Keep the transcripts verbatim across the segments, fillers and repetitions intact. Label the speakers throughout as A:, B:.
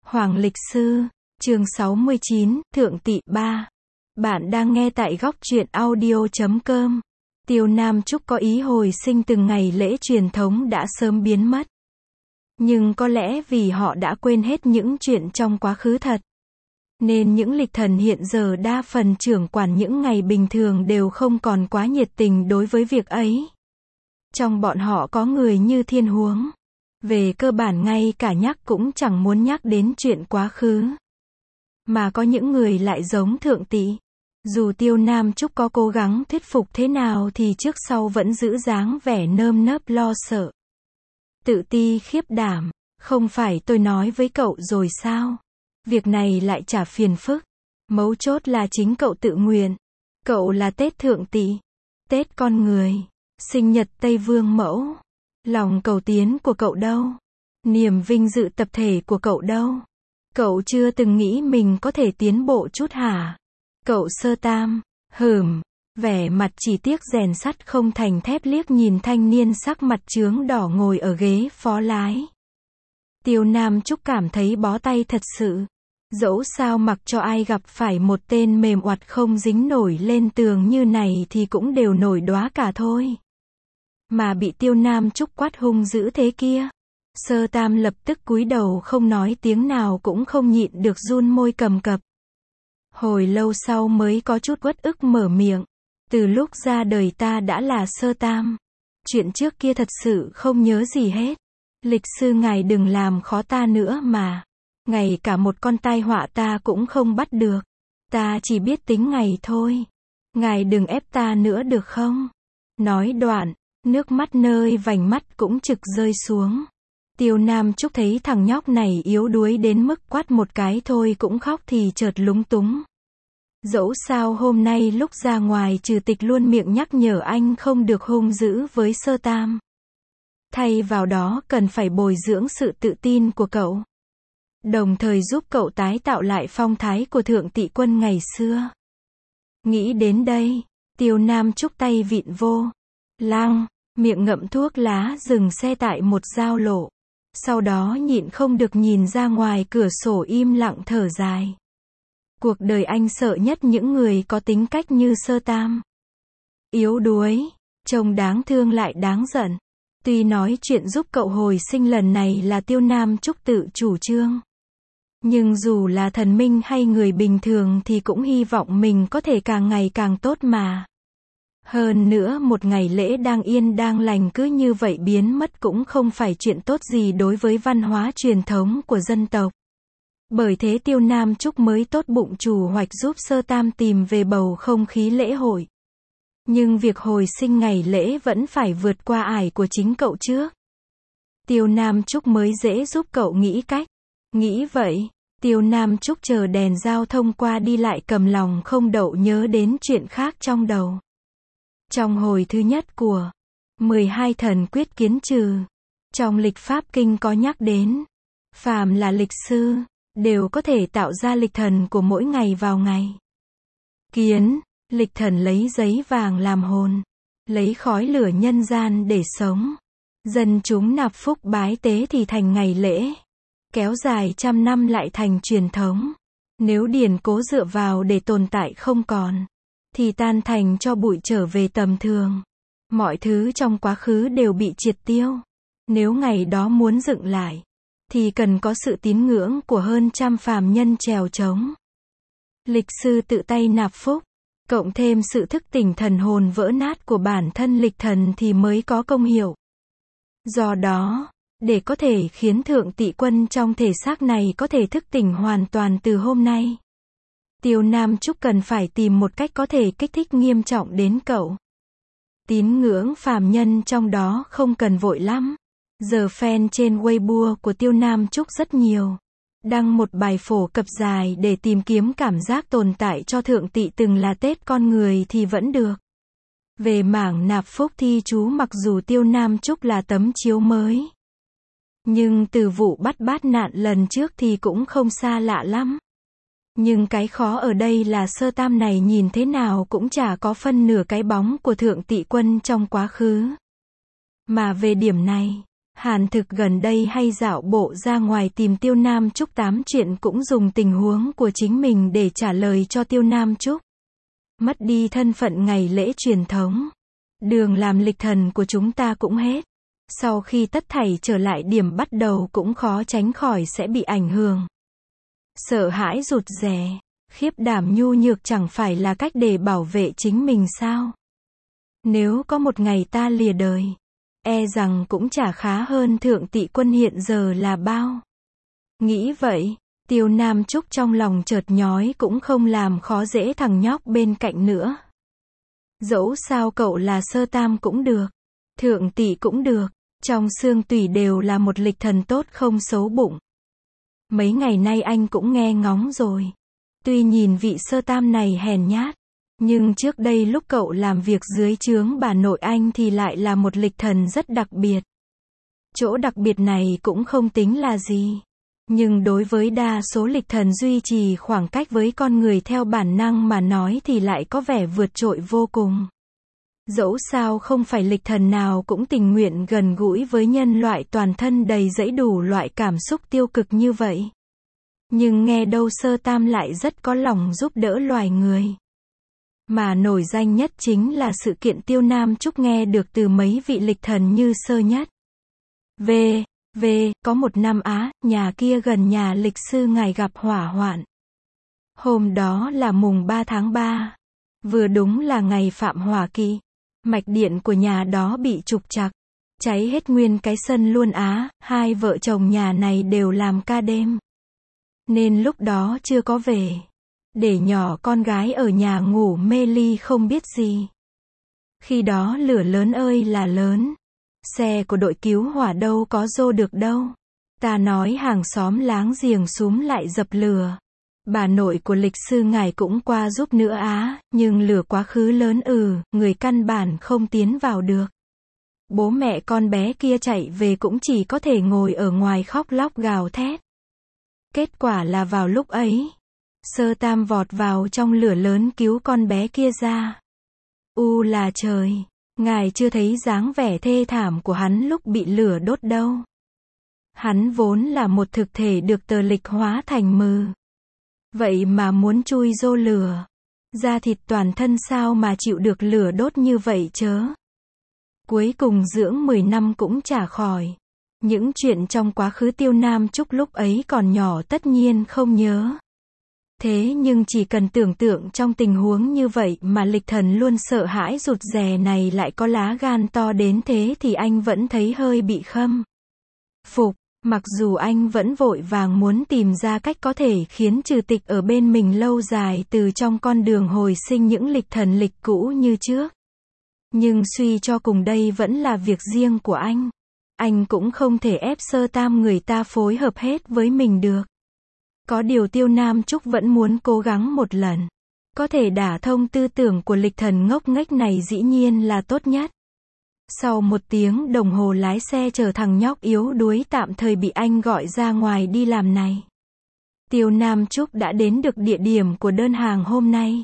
A: Hoàng Lịch Sư, chương sáu mươi chín, Thượng Tỵ ba. Bạn đang nghe tại góc truyện audio chấm com. Tiêu Nam Trúc có ý hồi sinh từng ngày lễ truyền thống đã sớm biến mất. Nhưng có lẽ vì họ đã quên hết những chuyện trong quá khứ thật. Nên những lịch thần hiện giờ đa phần trưởng quản những ngày bình thường đều không còn quá nhiệt tình đối với việc ấy. Trong bọn họ có người như Thiên Huống. Về cơ bản ngay cả nhắc cũng chẳng muốn nhắc đến chuyện quá khứ. Mà có những người lại giống Thượng Tỵ. Dù Tiêu Nam Trúc có cố gắng thuyết phục thế nào thì trước sau vẫn giữ dáng vẻ nơm nớp lo sợ. Tự ti khiếp đảm, không phải tôi nói với cậu rồi sao? Việc này lại chả phiền phức. Mấu chốt là chính cậu tự nguyện. Cậu là Tết Thượng Tỵ, Tết con người, sinh nhật Tây Vương Mẫu. Lòng cầu tiến của cậu đâu? Niềm vinh dự tập thể của cậu đâu? Cậu chưa từng nghĩ mình có thể tiến bộ chút hả? Cậu Sơ Tam, hừm, vẻ mặt chỉ tiếc rèn sắt không thành thép liếc nhìn thanh niên sắc mặt chướng đỏ ngồi ở ghế phó lái. Tiêu Nam Trúc cảm thấy bó tay thật sự. Dẫu sao mặc cho ai gặp phải một tên mềm oặt không dính nổi lên tường như này thì cũng đều nổi đóa cả thôi. Mà bị Tiêu Nam Trúc quát hung dữ thế kia. Sơ Tam lập tức cúi đầu không nói tiếng nào cũng không nhịn được run môi cầm cập. Hồi lâu sau mới có chút uất ức mở miệng. Từ lúc ra đời ta đã là Sơ Tam. Chuyện trước kia thật sự không nhớ gì hết. Lịch sư ngài đừng làm khó ta nữa mà. Ngay cả một con tai họa ta cũng không bắt được. Ta chỉ biết tính ngày thôi. Ngài đừng ép ta nữa được không? Nói đoạn, nước mắt nơi vành mắt cũng trực rơi xuống. Tiêu Nam Trúc thấy thằng nhóc này yếu đuối đến mức quát một cái thôi cũng khóc thì chợt lúng túng. Dẫu sao hôm nay lúc ra ngoài Trừ Tịch luôn miệng nhắc nhở anh không được hung dữ với Sơ Tam. Thay vào đó cần phải bồi dưỡng sự tự tin của cậu. Đồng thời giúp cậu tái tạo lại phong thái của Thượng Tỵ Quân ngày xưa. Nghĩ đến đây, Tiêu Nam Trúc tay vịn vô lăng, miệng ngậm thuốc lá dừng xe tại một giao lộ. Sau đó nhịn không được nhìn ra ngoài cửa sổ im lặng thở dài. Cuộc đời anh sợ nhất những người có tính cách như Sơ Tam. Yếu đuối, trông đáng thương lại đáng giận. Tuy nói chuyện giúp cậu hồi sinh lần này là Tiêu Nam Trúc tự chủ trương. Nhưng dù là thần minh hay người bình thường thì cũng hy vọng mình có thể càng ngày càng tốt mà. Hơn nữa một ngày lễ đang yên đang lành cứ như vậy biến mất cũng không phải chuyện tốt gì đối với văn hóa truyền thống của dân tộc. Bởi thế Tiêu Nam Trúc mới tốt bụng chủ hoạch giúp Sơ Tam tìm về bầu không khí lễ hội. Nhưng việc hồi sinh ngày lễ vẫn phải vượt qua ải của chính cậu trước. Tiêu Nam Trúc mới dễ giúp cậu nghĩ cách. Nghĩ vậy, Tiêu Nam Trúc chờ đèn giao thông qua đi lại cầm lòng không đậu nhớ đến chuyện khác trong đầu. Trong hồi thứ nhất của mười hai thần quyết kiến trừ, trong lịch pháp kinh có nhắc đến, phàm là lịch sư, đều có thể tạo ra lịch thần của mỗi ngày vào ngày. Kiến, lịch thần lấy giấy vàng làm hồn, lấy khói lửa nhân gian để sống. Dân chúng nạp phúc bái tế thì thành ngày lễ. Kéo dài trăm năm lại thành truyền thống. Nếu điển cố dựa vào để tồn tại không còn, thì tan thành cho bụi trở về tầm thường. Mọi thứ trong quá khứ đều bị triệt tiêu. Nếu ngày đó muốn dựng lại, thì cần có sự tín ngưỡng của hơn trăm phàm nhân trèo trống. Lịch sư tự tay nạp phúc, cộng thêm sự thức tỉnh thần hồn vỡ nát của bản thân lịch thần thì mới có công hiệu. Do đó, để có thể khiến Thượng Tỵ Quân trong thể xác này có thể thức tỉnh hoàn toàn từ hôm nay, Tiêu Nam Trúc cần phải tìm một cách có thể kích thích nghiêm trọng đến cậu. Tín ngưỡng phàm nhân trong đó không cần vội lắm. Giờ fan trên Weibo của Tiêu Nam Trúc rất nhiều. Đăng một bài phổ cập dài để tìm kiếm cảm giác tồn tại cho Thượng Tỵ từng là Tết con người thì vẫn được. Về mảng nạp phúc thi chú mặc dù Tiêu Nam Trúc là tấm chiếu mới. Nhưng từ vụ bắt bát nạn lần trước thì cũng không xa lạ lắm. Nhưng cái khó ở đây là Sơ Tam này nhìn thế nào cũng chả có phân nửa cái bóng của Thượng Tỵ Quân trong quá khứ. Mà về điểm này, Hàn Thực gần đây hay dạo bộ ra ngoài tìm Tiêu Nam Trúc tám chuyện cũng dùng tình huống của chính mình để trả lời cho Tiêu Nam Trúc. Mất đi thân phận ngày lễ truyền thống. Đường làm lịch thần của chúng ta cũng hết. Sau khi tất thảy trở lại điểm bắt đầu cũng khó tránh khỏi sẽ bị ảnh hưởng. Sợ hãi rụt rè, khiếp đảm nhu nhược chẳng phải là cách để bảo vệ chính mình sao? Nếu có một ngày ta lìa đời, e rằng cũng chả khá hơn Thượng Tỵ Quân hiện giờ là bao. Nghĩ vậy, Tiêu Nam Trúc trong lòng chợt nhói cũng không làm khó dễ thằng nhóc bên cạnh nữa. Dẫu sao cậu là Sơ Tam cũng được, Thượng Tỵ cũng được, trong xương tủy đều là một lịch thần tốt không xấu bụng. Mấy ngày nay anh cũng nghe ngóng rồi. Tuy nhìn vị Sơ Tam này hèn nhát, nhưng trước đây lúc cậu làm việc dưới trướng bà nội anh thì lại là một lịch thần rất đặc biệt. Chỗ đặc biệt này cũng không tính là gì. Nhưng đối với đa số lịch thần duy trì khoảng cách với con người theo bản năng mà nói thì lại có vẻ vượt trội vô cùng. Dẫu sao không phải lịch thần nào cũng tình nguyện gần gũi với nhân loại toàn thân đầy dẫy đủ loại cảm xúc tiêu cực như vậy. Nhưng nghe đâu Sơ Tam lại rất có lòng giúp đỡ loài người. Mà nổi danh nhất chính là sự kiện Tiêu Nam Trúc nghe được từ mấy vị lịch thần như Sơ Nhất. V. V. Có một năm Á, nhà kia gần nhà lịch sư ngài gặp hỏa hoạn. Hôm đó là mùng ba tháng ba. Vừa đúng là ngày phạm hỏa kỳ. Mạch điện của nhà đó bị trục trặc. Cháy hết nguyên cái sân luôn Á, hai vợ chồng nhà này đều làm ca đêm. Nên lúc đó chưa có về. Để nhỏ con gái ở nhà ngủ mê ly không biết gì. Khi đó lửa lớn ơi là lớn. Xe của đội cứu hỏa đâu có dô được đâu. Ta nói hàng xóm láng giềng xúm lại dập lửa. Bà nội của lịch sư ngài cũng qua giúp nữa á, nhưng lửa quá khứ lớn ừ, người căn bản không tiến vào được. Bố mẹ con bé kia chạy về cũng chỉ có thể ngồi ở ngoài khóc lóc gào thét. Kết quả là vào lúc ấy, Sơ Tam vọt vào trong lửa lớn cứu con bé kia ra. U là trời, ngài chưa thấy dáng vẻ thê thảm của hắn lúc bị lửa đốt đâu. Hắn vốn là một thực thể được tờ lịch hóa thành mừ. Vậy mà muốn chui vô lửa. Da thịt toàn thân sao mà chịu được lửa đốt như vậy chớ. Cuối cùng dưỡng mười năm cũng chả khỏi. Những chuyện trong quá khứ Tiêu Nam Trúc lúc ấy còn nhỏ tất nhiên không nhớ. Thế nhưng chỉ cần tưởng tượng trong tình huống như vậy mà lịch thần luôn sợ hãi rụt rè này lại có lá gan to đến thế thì anh vẫn thấy hơi bị khâm phục. Mặc dù anh vẫn vội vàng muốn tìm ra cách có thể khiến trừ tịch ở bên mình lâu dài từ trong con đường hồi sinh những lịch thần lịch cũ như trước. Nhưng suy cho cùng đây vẫn là việc riêng của anh. Anh cũng không thể ép Sơ Tam người ta phối hợp hết với mình được. Có điều Tiêu Nam Trúc vẫn muốn cố gắng một lần. Có thể đả thông tư tưởng của lịch thần ngốc nghếch này dĩ nhiên là tốt nhất. Sau một tiếng đồng hồ lái xe chở thằng nhóc yếu đuối tạm thời bị anh gọi ra ngoài đi làm này. Tiêu Nam Trúc đã đến được địa điểm của đơn hàng hôm nay.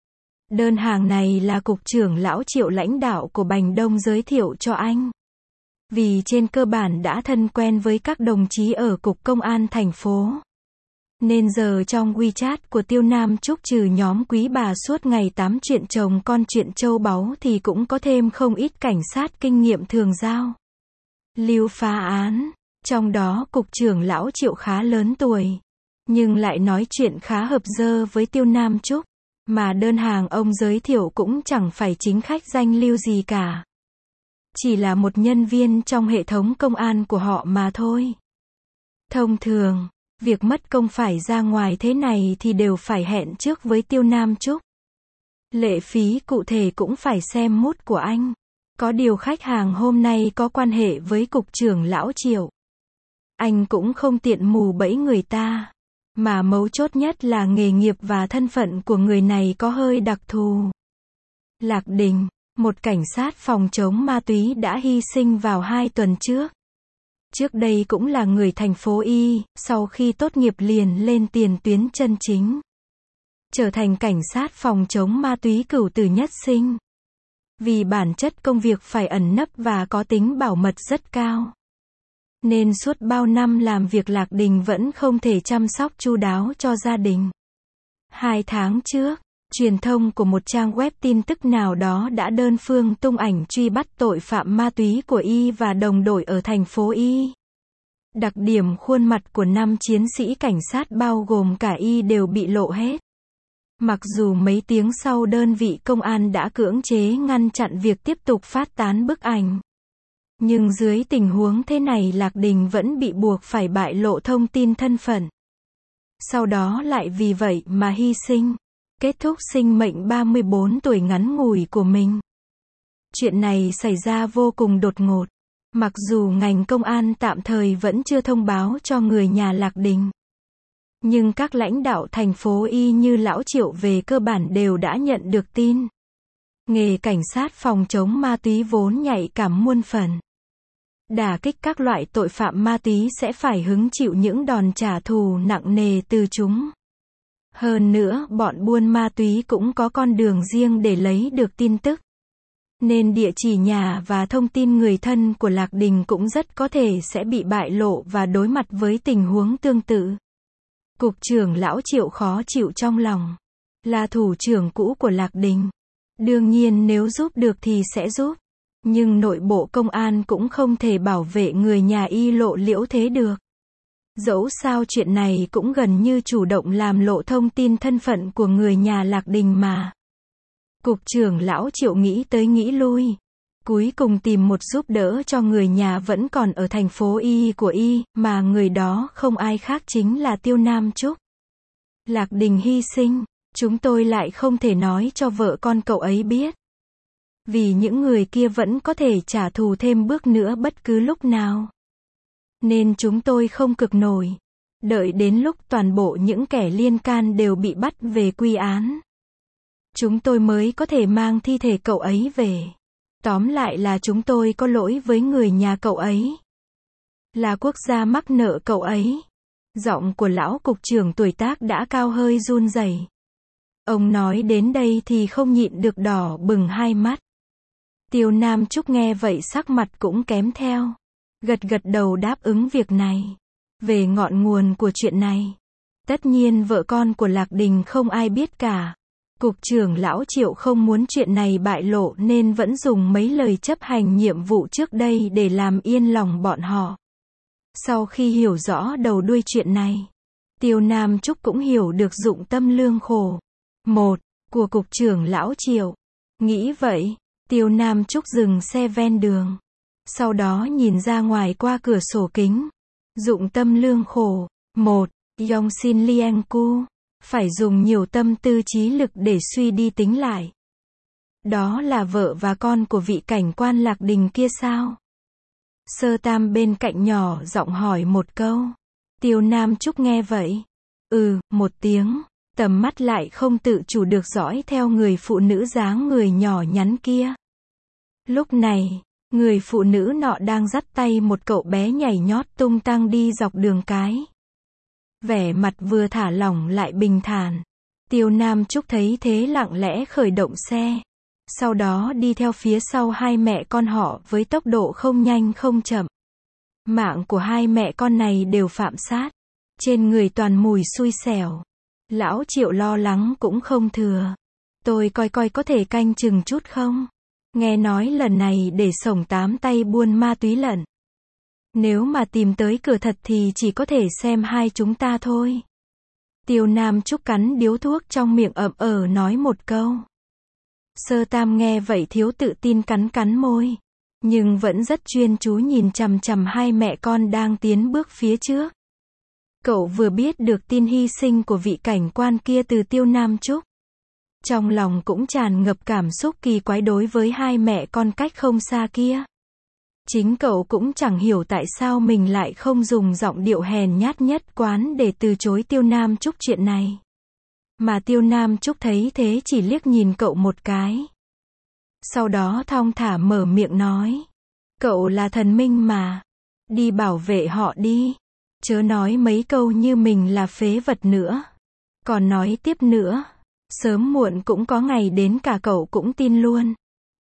A: Đơn hàng này là cục trưởng lão Triệu lãnh đạo của Bành Đông giới thiệu cho anh. Vì trên cơ bản đã thân quen với các đồng chí ở cục công an thành phố. Nên giờ trong WeChat của Tiêu Nam Trúc trừ nhóm quý bà suốt ngày tám chuyện chồng con chuyện châu báu thì cũng có thêm không ít cảnh sát kinh nghiệm thường giao. Lưu phá án. Trong đó cục trưởng lão Triệu khá lớn tuổi. Nhưng lại nói chuyện khá hợp dơ với Tiêu Nam Trúc. Mà đơn hàng ông giới thiệu cũng chẳng phải chính khách danh lưu gì cả. Chỉ là một nhân viên trong hệ thống công an của họ mà thôi. Thông thường, việc mất công phải ra ngoài thế này thì đều phải hẹn trước với Tiêu Nam Trúc. Lệ phí cụ thể cũng phải xem mood của anh. Có điều khách hàng hôm nay có quan hệ với cục trưởng lão Triệu. Anh cũng không tiện mù bẫy người ta. Mà mấu chốt nhất là nghề nghiệp và thân phận của người này có hơi đặc thù. Lạc Đình, một cảnh sát phòng chống ma túy đã hy sinh vào hai tuần trước. Trước đây cũng là người thành phố Y, sau khi tốt nghiệp liền lên tiền tuyến chân chính. Trở thành cảnh sát phòng chống ma túy cửu tử nhất sinh. Vì bản chất công việc phải ẩn nấp và có tính bảo mật rất cao. Nên suốt bao năm làm việc Lạc Đình vẫn không thể chăm sóc chu đáo cho gia đình. Hai tháng trước, truyền thông của một trang web tin tức nào đó đã đơn phương tung ảnh truy bắt tội phạm ma túy của Y và đồng đội ở thành phố Y. Đặc điểm khuôn mặt của năm chiến sĩ cảnh sát bao gồm cả Y đều bị lộ hết. Mặc dù mấy tiếng sau đơn vị công an đã cưỡng chế ngăn chặn việc tiếp tục phát tán bức ảnh. Nhưng dưới tình huống thế này Lạc Đình vẫn bị buộc phải bại lộ thông tin thân phận. Sau đó lại vì vậy mà hy sinh, kết thúc sinh mệnh ba mươi bốn tuổi ngắn ngủi của mình. Chuyện này xảy ra vô cùng đột ngột. Mặc dù ngành công an tạm thời vẫn chưa thông báo cho người nhà Lạc Đình. Nhưng các lãnh đạo thành phố Y như Lão Triệu về cơ bản đều đã nhận được tin. Nghề cảnh sát phòng chống ma túy vốn nhạy cảm muôn phần. Đả kích các loại tội phạm ma túy sẽ phải hứng chịu những đòn trả thù nặng nề từ chúng. Hơn nữa, bọn buôn ma túy cũng có con đường riêng để lấy được tin tức. Nên địa chỉ nhà và thông tin người thân của Lạc Đình cũng rất có thể sẽ bị bại lộ và đối mặt với tình huống tương tự. Cục trưởng Lão Triệu khó chịu trong lòng. Là thủ trưởng cũ của Lạc Đình. Đương nhiên nếu giúp được thì sẽ giúp. Nhưng nội bộ công an cũng không thể bảo vệ người nhà Y lộ liễu thế được. Dẫu sao chuyện này cũng gần như chủ động làm lộ thông tin thân phận của người nhà Lạc Đình mà. Cục trưởng Lão Triệu nghĩ tới nghĩ lui. Cuối cùng tìm một giúp đỡ cho người nhà vẫn còn ở thành phố Y của Y, mà người đó không ai khác chính là Tiêu Nam Trúc. Lạc Đình hy sinh, chúng tôi lại không thể nói cho vợ con cậu ấy biết. Vì những người kia vẫn có thể trả thù thêm bước nữa bất cứ lúc nào. Nên chúng tôi không cực nổi. Đợi đến lúc toàn bộ những kẻ liên can đều bị bắt về quy án. Chúng tôi mới có thể mang thi thể cậu ấy về. Tóm lại là chúng tôi có lỗi với người nhà cậu ấy. Là quốc gia mắc nợ cậu ấy. Giọng của lão cục trưởng tuổi tác đã cao hơi run rẩy. Ông nói đến đây thì không nhịn được đỏ bừng hai mắt. Tiêu Nam Trúc nghe vậy sắc mặt cũng kém theo. Gật gật đầu đáp ứng việc này. Về ngọn nguồn của chuyện này, tất nhiên vợ con của Lạc Đình không ai biết cả. Cục trưởng Lão Triệu không muốn chuyện này bại lộ nên vẫn dùng mấy lời chấp hành nhiệm vụ trước đây để làm yên lòng bọn họ. Sau khi hiểu rõ đầu đuôi chuyện này, Tiêu Nam Trúc cũng hiểu được dụng tâm lương khổ. Một, của Cục trưởng Lão Triệu. Nghĩ vậy, Tiêu Nam Trúc dừng xe ven đường. Sau đó nhìn ra ngoài qua cửa sổ kính. Dụng tâm lương khổ. Một, Yong Sin Lienku. Phải dùng nhiều tâm tư trí lực để suy đi tính lại. Đó là vợ và con của vị cảnh quan Lạc Đình kia sao? Sơ Tam bên cạnh nhỏ giọng hỏi một câu. Tiêu Nam Trúc nghe vậy. Ừ, một tiếng. Tầm mắt lại không tự chủ được dõi theo người phụ nữ dáng người nhỏ nhắn kia. Lúc này, người phụ nữ nọ đang dắt tay một cậu bé nhảy nhót tung tăng đi dọc đường cái. Vẻ mặt vừa thả lỏng lại bình thản. Tiêu Nam Trúc thấy thế lặng lẽ khởi động xe. Sau đó đi theo phía sau hai mẹ con họ với tốc độ không nhanh không chậm. Mạng của hai mẹ con này đều phạm sát. Trên người toàn mùi xui xẻo. Lão Triệu lo lắng cũng không thừa. Tôi coi coi có thể canh chừng chút không? Nghe nói lần này để sổng tám tay buôn ma túy lận. Nếu mà tìm tới cửa thật thì chỉ có thể xem hai chúng ta thôi. Tiêu Nam Trúc cắn điếu thuốc trong miệng ậm ờ nói một câu. Sơ Tam nghe vậy thiếu tự tin cắn cắn môi. Nhưng vẫn rất chuyên chú nhìn chằm chằm hai mẹ con đang tiến bước phía trước. Cậu vừa biết được tin hy sinh của vị cảnh quan kia từ Tiêu Nam Trúc. Trong lòng cũng tràn ngập cảm xúc kỳ quái đối với hai mẹ con cách không xa kia. Chính cậu cũng chẳng hiểu tại sao mình lại không dùng giọng điệu hèn nhát nhất quán để từ chối Tiêu Nam Trúc chuyện này. Mà Tiêu Nam Trúc thấy thế chỉ liếc nhìn cậu một cái. Sau đó thong thả mở miệng nói. Cậu là thần minh mà. Đi bảo vệ họ đi. Chớ nói mấy câu như mình là phế vật nữa. Còn nói tiếp nữa. Sớm muộn cũng có ngày đến cả cậu cũng tin luôn.